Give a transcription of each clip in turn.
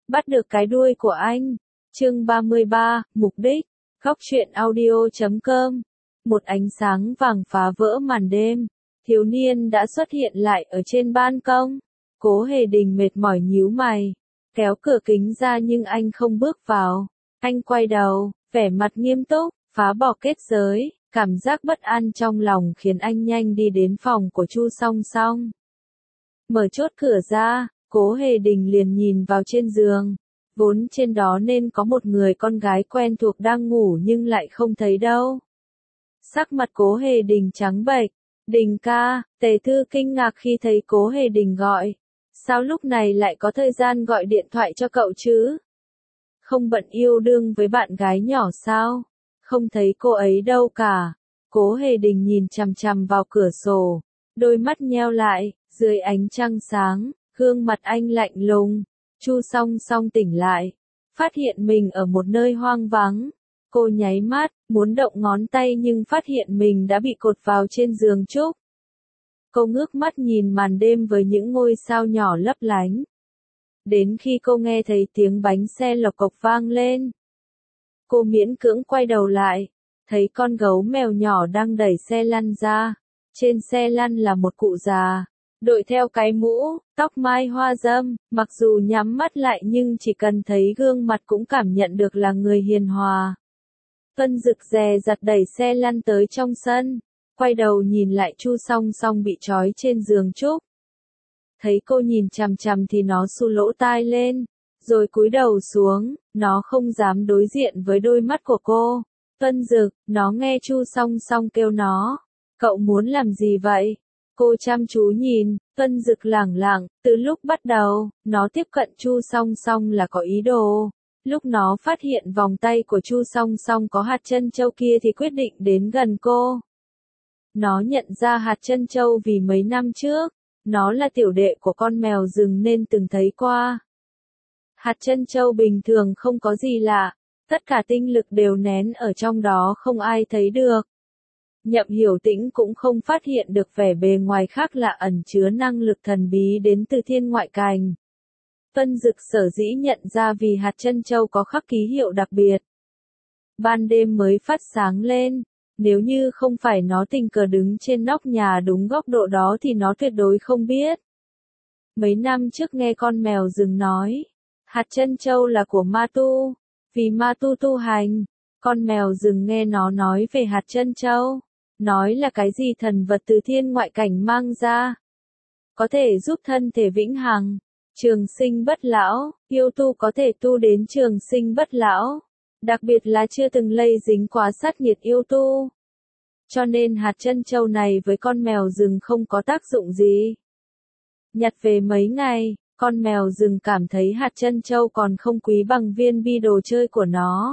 bắt được cái đuôi của anh. Chương 33, mục đích. Góc truyện audio.com. Một ánh sáng vàng phá vỡ màn đêm. Thiếu niên đã xuất hiện lại ở trên ban công. Cố Hề Đình mệt mỏi nhíu mày, kéo cửa kính ra nhưng anh không bước vào. Anh quay đầu, vẻ mặt nghiêm túc, phá bỏ kết giới. Cảm giác bất an trong lòng khiến anh nhanh đi đến phòng của Chu Song Song. Mở chốt cửa ra, Cố Hề Đình liền nhìn vào trên giường. Vốn trên đó nên có một người con gái quen thuộc đang ngủ nhưng lại không thấy đâu. Sắc mặt Cố Hề Đình trắng bệch. Đình ca, Tề Thư kinh ngạc khi thấy Cố Hề Đình gọi. Sao lúc này lại có thời gian gọi điện thoại cho cậu chứ? Không bận yêu đương với bạn gái nhỏ sao? Không thấy cô ấy đâu cả. Cố Hề Đình nhìn chằm chằm vào cửa sổ, đôi mắt nheo lại, dưới ánh trăng sáng, gương mặt anh lạnh lùng. Chu Song Song tỉnh lại, phát hiện mình ở một nơi hoang vắng. Cô nháy mắt, muốn động ngón tay nhưng phát hiện mình đã bị cột vào trên giường trúc. Cô ngước mắt nhìn màn đêm với những ngôi sao nhỏ lấp lánh. Đến khi cô nghe thấy tiếng bánh xe lộc cộc vang lên, cô miễn cưỡng quay đầu lại, thấy con gấu mèo nhỏ đang đẩy xe lăn ra. Trên xe lăn là một cụ già, đội theo cái mũ, tóc mai hoa râm, mặc dù nhắm mắt lại nhưng chỉ cần thấy gương mặt cũng cảm nhận được là người hiền hòa. Vân Dực dè dặt đẩy xe lăn tới trong sân, quay đầu nhìn lại Chu Song Song bị trói trên giường trúc. Thấy cô nhìn chằm chằm thì nó xu lỗ tai lên, rồi cúi đầu xuống, nó không dám đối diện với đôi mắt của cô. Vân Dực, nó nghe Chu Song Song kêu nó. Cậu muốn làm gì vậy? Cô chăm chú nhìn, Vân Dực lẳng lặng, từ lúc bắt đầu, nó tiếp cận Chu Song Song là có ý đồ. Lúc nó phát hiện vòng tay của Chu Song Song có hạt trân châu kia thì quyết định đến gần cô. Nó nhận ra hạt trân châu vì mấy năm trước, nó là tiểu đệ của con mèo rừng nên từng thấy qua. Hạt trân châu bình thường không có gì lạ, tất cả tinh lực đều nén ở trong đó không ai thấy được. Nhậm Hiểu Tĩnh cũng không phát hiện được vẻ bề ngoài khác lạ ẩn chứa năng lực thần bí đến từ thiên ngoại cảnh. Vân Dực sở dĩ nhận ra vì hạt trân châu có khắc ký hiệu đặc biệt. Ban đêm mới phát sáng lên, nếu như không phải nó tình cờ đứng trên nóc nhà đúng góc độ đó thì nó tuyệt đối không biết. Mấy năm trước nghe con mèo rừng nói, hạt trân châu là của Ma Tu, vì Ma Tu tu hành. Con mèo rừng nghe nó nói về hạt trân châu, nói là cái gì thần vật từ thiên ngoại cảnh mang ra, có thể giúp thân thể vĩnh hằng, trường sinh bất lão, yêu tu có thể tu đến trường sinh bất lão, đặc biệt là chưa từng lây dính quá sát nghiệt yêu tu. Cho nên hạt trân châu này với con mèo rừng không có tác dụng gì. Nhặt về mấy ngày, con mèo rừng cảm thấy hạt trân châu còn không quý bằng viên bi đồ chơi của nó,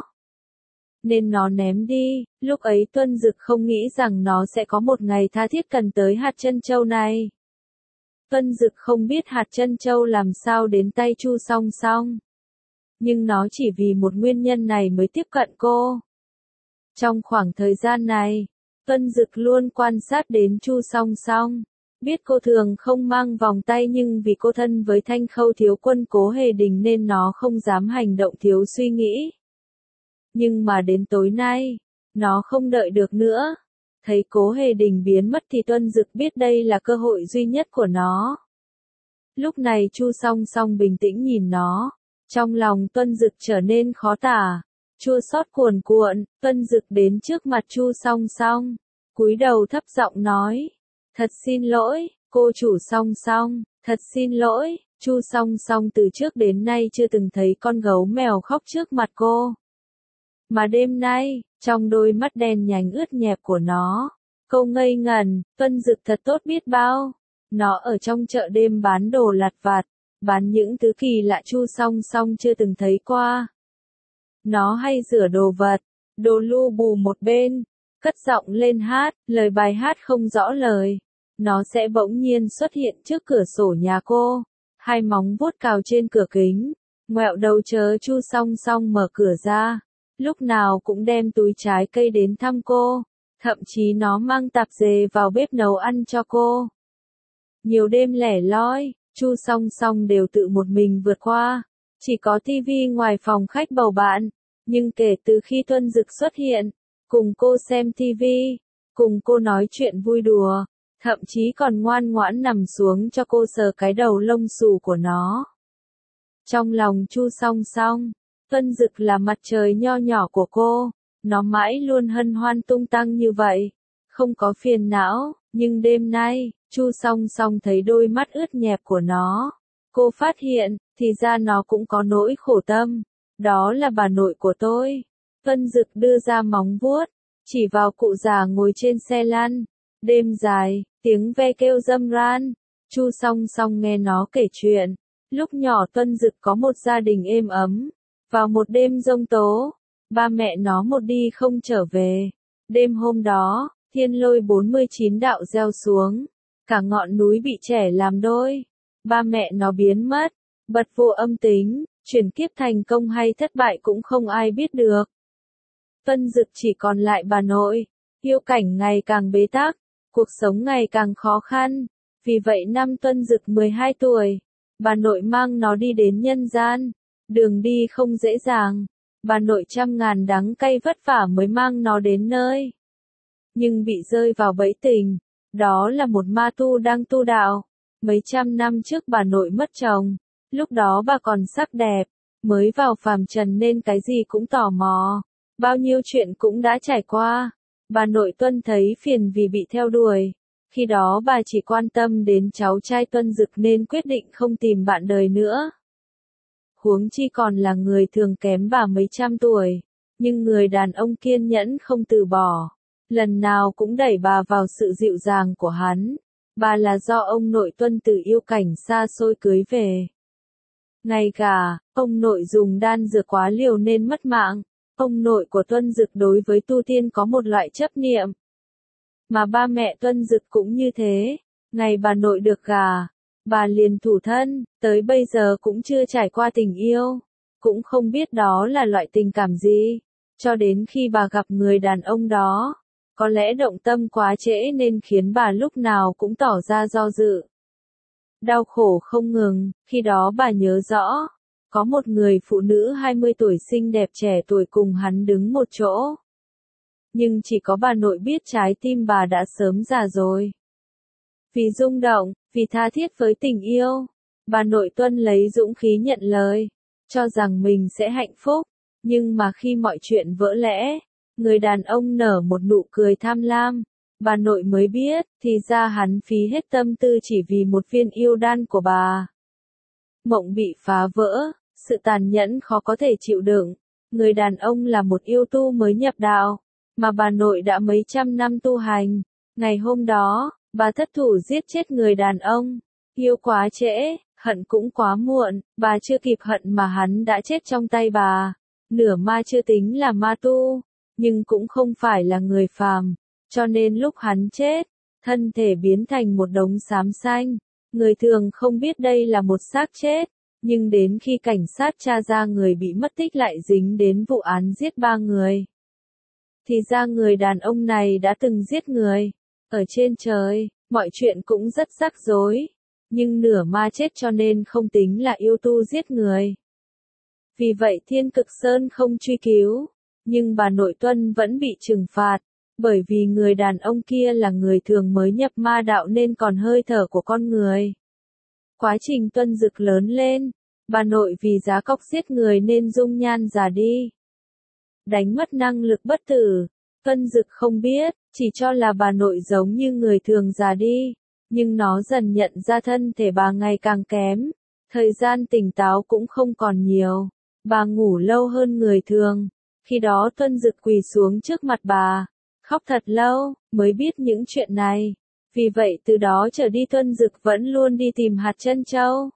nên nó ném đi. Lúc ấy Tuân Dực không nghĩ rằng nó sẽ có một ngày tha thiết cần tới hạt trân châu này. Tuân Dực không biết hạt trân châu làm sao đến tay Chu Song Song, nhưng nó chỉ vì một nguyên nhân này mới tiếp cận cô. Trong khoảng thời gian này, Tuân Dực luôn quan sát đến Chu Song Song, biết cô thường không mang vòng tay nhưng vì cô thân với Thanh Khâu thiếu quân Cố Hề Đình nên nó không dám hành động thiếu suy nghĩ. Nhưng mà đến tối nay, nó không đợi được nữa. Thấy Cố Hề Đình biến mất thì Tuân Dực biết đây là cơ hội duy nhất của nó. Lúc này Chu Song Song bình tĩnh nhìn nó, trong lòng Tuân Dực trở nên khó tả, chua xót cuồn cuộn. Tuân Dực đến trước mặt Chu Song Song, cúi đầu thấp giọng nói, thật xin lỗi, cô chủ Song Song, thật xin lỗi. Chu Song Song từ trước đến nay chưa từng thấy con gấu mèo khóc trước mặt cô. Mà đêm nay, trong đôi mắt đen nhánh ướt nhẹp của nó, cô ngây ngẩn. Tuân Dực thật tốt biết bao. Nó ở trong chợ đêm bán đồ lặt vặt, bán những thứ kỳ lạ Chu Song Song chưa từng thấy qua. Nó hay rửa đồ vật, đồ lu bù một bên, cất giọng lên hát, lời bài hát không rõ lời. Nó sẽ bỗng nhiên xuất hiện trước cửa sổ nhà cô, hai móng vuốt cào trên cửa kính, ngoẹo đầu chờ Chu Song Song mở cửa ra. Lúc nào cũng đem túi trái cây đến thăm cô, thậm chí nó mang tạp dề vào bếp nấu ăn cho cô. Nhiều đêm lẻ loi, Chu Song Song đều tự một mình vượt qua. Chỉ có tivi ngoài phòng khách bầu bạn, nhưng kể từ khi Tuân Dực xuất hiện, cùng cô xem tivi, cùng cô nói chuyện vui đùa, thậm chí còn ngoan ngoãn nằm xuống cho cô sờ cái đầu lông xù của nó. Trong lòng Chu Song Song, Tuân Dực là mặt trời nho nhỏ của cô, nó mãi luôn hân hoan tung tăng như vậy, không có phiền não, nhưng đêm nay, Chu Song Song thấy đôi mắt ướt nhẹp của nó. Cô phát hiện, thì ra nó cũng có nỗi khổ tâm, đó là bà nội của tôi. Tuân Dực đưa ra móng vuốt, chỉ vào cụ già ngồi trên xe lăn. Đêm dài, tiếng ve kêu râm ran. Chu Song Song nghe nó kể chuyện. Lúc nhỏ Tuân Dực có một gia đình êm ấm. Vào một đêm giông tố, ba mẹ nó một đi không trở về. Đêm hôm đó, thiên lôi 49 đạo gieo xuống. Cả ngọn núi bị chẻ làm đôi. Ba mẹ nó biến mất. Bật vô âm tính, chuyển kiếp thành công hay thất bại cũng không ai biết được. Tuân Dực chỉ còn lại bà nội. Yêu cảnh ngày càng bế tắc, cuộc sống ngày càng khó khăn. Vì vậy năm Tuân Dực 12 tuổi, bà nội mang nó đi đến nhân gian. Đường đi không dễ dàng, bà nội trăm ngàn đắng cay vất vả mới mang nó đến nơi. Nhưng bị rơi vào bẫy tình, đó là một ma tu đang tu đạo. Mấy trăm năm trước bà nội mất chồng, lúc đó bà còn sắc đẹp, mới vào phàm trần nên cái gì cũng tò mò, bao nhiêu chuyện cũng đã trải qua. Bà nội Tuân thấy phiền vì bị theo đuổi, khi đó bà chỉ quan tâm đến cháu trai Tuân Dực nên quyết định không tìm bạn đời nữa. Huống chi còn là người thường kém bà mấy trăm tuổi, nhưng người đàn ông kiên nhẫn không từ bỏ, lần nào cũng đẩy bà vào sự dịu dàng của hắn. Bà là do ông nội Tuân từ yêu cảnh xa xôi cưới về. Ngay cả, ông nội dùng đan dược quá liều nên mất mạng. Ông nội của Tuân Dực đối với tu tiên có một loại chấp niệm. Mà ba mẹ Tuân Dực cũng như thế. Ngày bà nội được gả, bà liền thủ thân, tới bây giờ cũng chưa trải qua tình yêu. Cũng không biết đó là loại tình cảm gì. Cho đến khi bà gặp người đàn ông đó. Có lẽ động tâm quá trễ nên khiến bà lúc nào cũng tỏ ra do dự. Đau khổ không ngừng, khi đó bà nhớ rõ, có một người phụ nữ 20 tuổi xinh đẹp trẻ tuổi cùng hắn đứng một chỗ. Nhưng chỉ có bà nội biết trái tim bà đã sớm già rồi. Vì rung động, vì tha thiết với tình yêu, bà nội Tuân lấy dũng khí nhận lời, cho rằng mình sẽ hạnh phúc. Nhưng mà khi mọi chuyện vỡ lẽ, người đàn ông nở một nụ cười tham lam, bà nội mới biết, thì ra hắn phí hết tâm tư chỉ vì một viên yêu đan của bà. Mộng bị phá vỡ, sự tàn nhẫn khó có thể chịu đựng. Người đàn ông là một yêu tu mới nhập đạo, mà bà nội đã mấy trăm năm tu hành. Ngày hôm đó, bà thất thủ giết chết người đàn ông. Yêu quá trễ, hận cũng quá muộn, bà chưa kịp hận mà hắn đã chết trong tay bà. Nửa ma chưa tính là ma tu, nhưng cũng không phải là người phàm, cho nên lúc hắn chết, thân thể biến thành một đống xám xanh. Người thường không biết đây là một xác chết, nhưng đến khi cảnh sát tra ra người bị mất tích lại dính đến vụ án giết 3 người. Thì ra người đàn ông này đã từng giết người. Ở trên trời, mọi chuyện cũng rất rắc rối, nhưng nửa ma chết cho nên không tính là yêu tu giết người. Vì vậy Thiên Cực Sơn không truy cứu, nhưng bà nội Tuân vẫn bị trừng phạt, bởi vì người đàn ông kia là người thường mới nhập ma đạo nên còn hơi thở của con người. Quá trình Tuân Dực lớn lên, bà nội vì giá cóc giết người nên dung nhan già đi. Đánh mất năng lực bất tử, Tuân Dực không biết, chỉ cho là bà nội giống như người thường già đi, nhưng nó dần nhận ra thân thể bà ngày càng kém, thời gian tỉnh táo cũng không còn nhiều, bà ngủ lâu hơn người thường. Khi đó Tuân Dực quỳ xuống trước mặt bà, khóc thật lâu, mới biết những chuyện này. Vì vậy từ đó trở đi Tuân Dực vẫn luôn đi tìm hạt trân châu.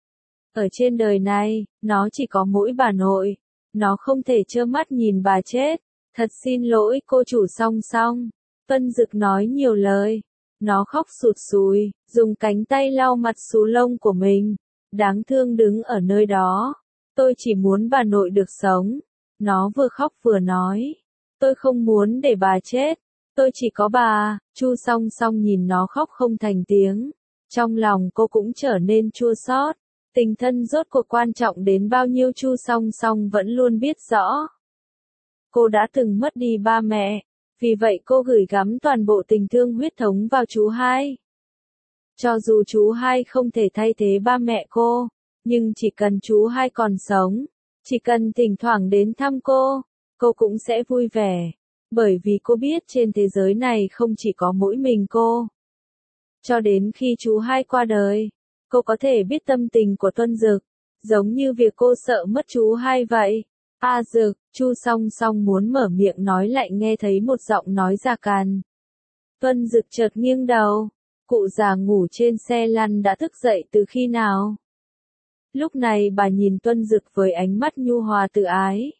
Ở trên đời này, nó chỉ có mỗi bà nội. Nó không thể trơ mắt nhìn bà chết. Thật xin lỗi cô chủ Song Song. Tuân Dực nói nhiều lời. Nó khóc sụt sùi, dùng cánh tay lau mặt xù lông của mình. Đáng thương đứng ở nơi đó. Tôi chỉ muốn bà nội được sống. Nó vừa khóc vừa nói. Tôi không muốn để bà chết. Tôi chỉ có bà. Chu Song Song nhìn nó khóc không thành tiếng. Trong lòng cô cũng trở nên chua xót. Tình thân rốt cuộc quan trọng đến bao nhiêu Chu Song Song vẫn luôn biết rõ. Cô đã từng mất đi ba mẹ, vì vậy cô gửi gắm toàn bộ tình thương huyết thống vào chú hai. Cho dù chú hai không thể thay thế ba mẹ cô, nhưng chỉ cần chú hai còn sống, chỉ cần thỉnh thoảng đến thăm cô cũng sẽ vui vẻ. Bởi vì cô biết trên thế giới này không chỉ có mỗi mình cô. Cho đến khi chú hai qua đời, cô có thể biết tâm tình của Tuân Dực, giống như việc cô sợ mất chú hai vậy. A Dực, Chu Song Song muốn mở miệng nói lại nghe thấy một giọng nói già càn. Tuân Dực chợt nghiêng đầu, cụ già ngủ trên xe lăn đã thức dậy từ khi nào? Lúc này bà nhìn Tuân Dực với ánh mắt nhu hòa tự ái.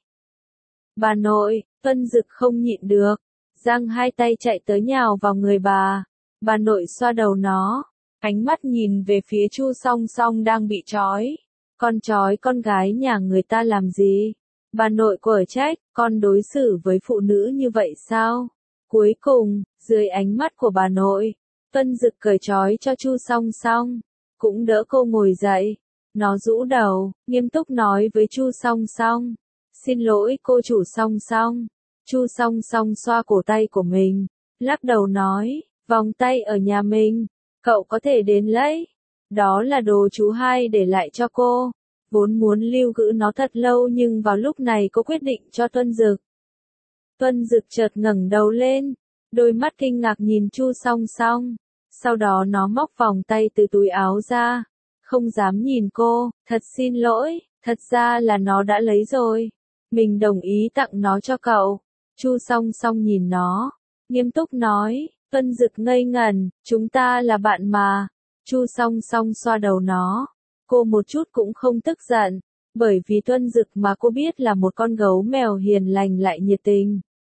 Bà nội, Tuân Dực không nhịn được, giang hai tay chạy tới nhào vào người bà. Bà nội xoa đầu nó, ánh mắt nhìn về phía Chu Song Song đang bị trói. Con trói con gái nhà người ta làm gì? Bà nội quở trách, con đối xử với phụ nữ như vậy sao? Cuối cùng, dưới ánh mắt của bà nội, Tuân Dực cởi trói cho Chu Song Song, cũng đỡ cô ngồi dậy. Nó rũ đầu, nghiêm túc nói với Chu Song Song. Xin lỗi cô chủ Song Song. Chu Song Song xoa cổ tay của mình, lắc đầu nói, vòng tay ở nhà mình, cậu có thể đến lấy. Đó là đồ chú hai để lại cho cô. Vốn muốn lưu giữ nó thật lâu nhưng vào lúc này cô quyết định cho Tuân Dực. Tuân Dực chợt ngẩng đầu lên, đôi mắt kinh ngạc nhìn Chu Song Song. Sau đó nó móc vòng tay từ túi áo ra, không dám nhìn cô, thật xin lỗi, thật ra là nó đã lấy rồi. Mình đồng ý tặng nó cho cậu. Chu Song Song nhìn nó, nghiêm túc nói. Tuân Dực ngây ngẩn, chúng ta là bạn mà. Chu Song Song xoa đầu nó. Cô một chút cũng không tức giận, bởi vì Tuân Dực mà cô biết là một con gấu mèo hiền lành lại nhiệt tình.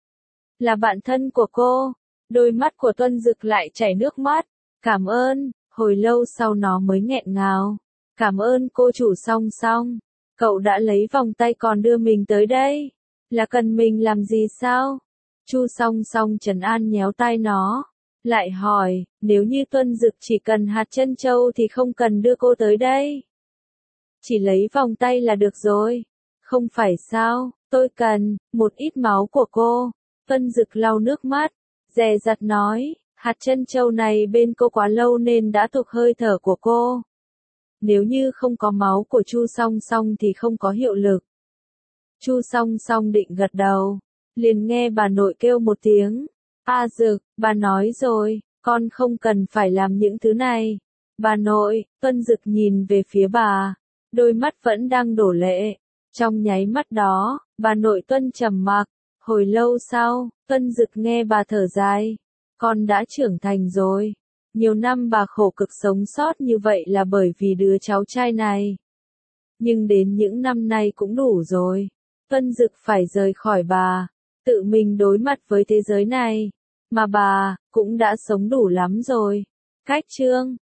Là bạn thân của cô. Đôi mắt của Tuân Dực lại chảy nước mắt. Cảm ơn, hồi lâu sau nó mới nghẹn ngào. Cảm ơn cô chủ Song Song. Cậu đã lấy vòng tay còn đưa mình tới đây. Là cần mình làm gì sao? Chu Song Song trấn an nhéo tai nó. Lại hỏi, nếu như Tuân Dực chỉ cần hạt trân châu thì không cần đưa cô tới đây. Chỉ lấy vòng tay là được rồi. Không phải sao, tôi cần một ít máu của cô. Tuân Dực lau nước mắt, dè dặt nói, hạt trân châu này bên cô quá lâu nên đã thuộc hơi thở của cô. Nếu như không có máu của Chu Song Song thì không có hiệu lực. Chu Song Song định gật đầu, liền nghe bà nội kêu một tiếng. A Dực, bà nói rồi, con không cần phải làm những thứ này. Bà nội, Tuân Dực nhìn về phía bà, đôi mắt vẫn đang đổ lệ. Trong nháy mắt đó, bà nội Tuân trầm mặc. Hồi lâu sau, Tuân Dực nghe bà thở dài. Con đã trưởng thành rồi. Nhiều năm bà khổ cực sống sót như vậy là bởi vì đứa cháu trai này. Nhưng đến những năm nay cũng đủ rồi. Tuân Dực phải rời khỏi bà, tự mình đối mặt với thế giới này. Mà bà, cũng đã sống đủ lắm rồi. Cách chương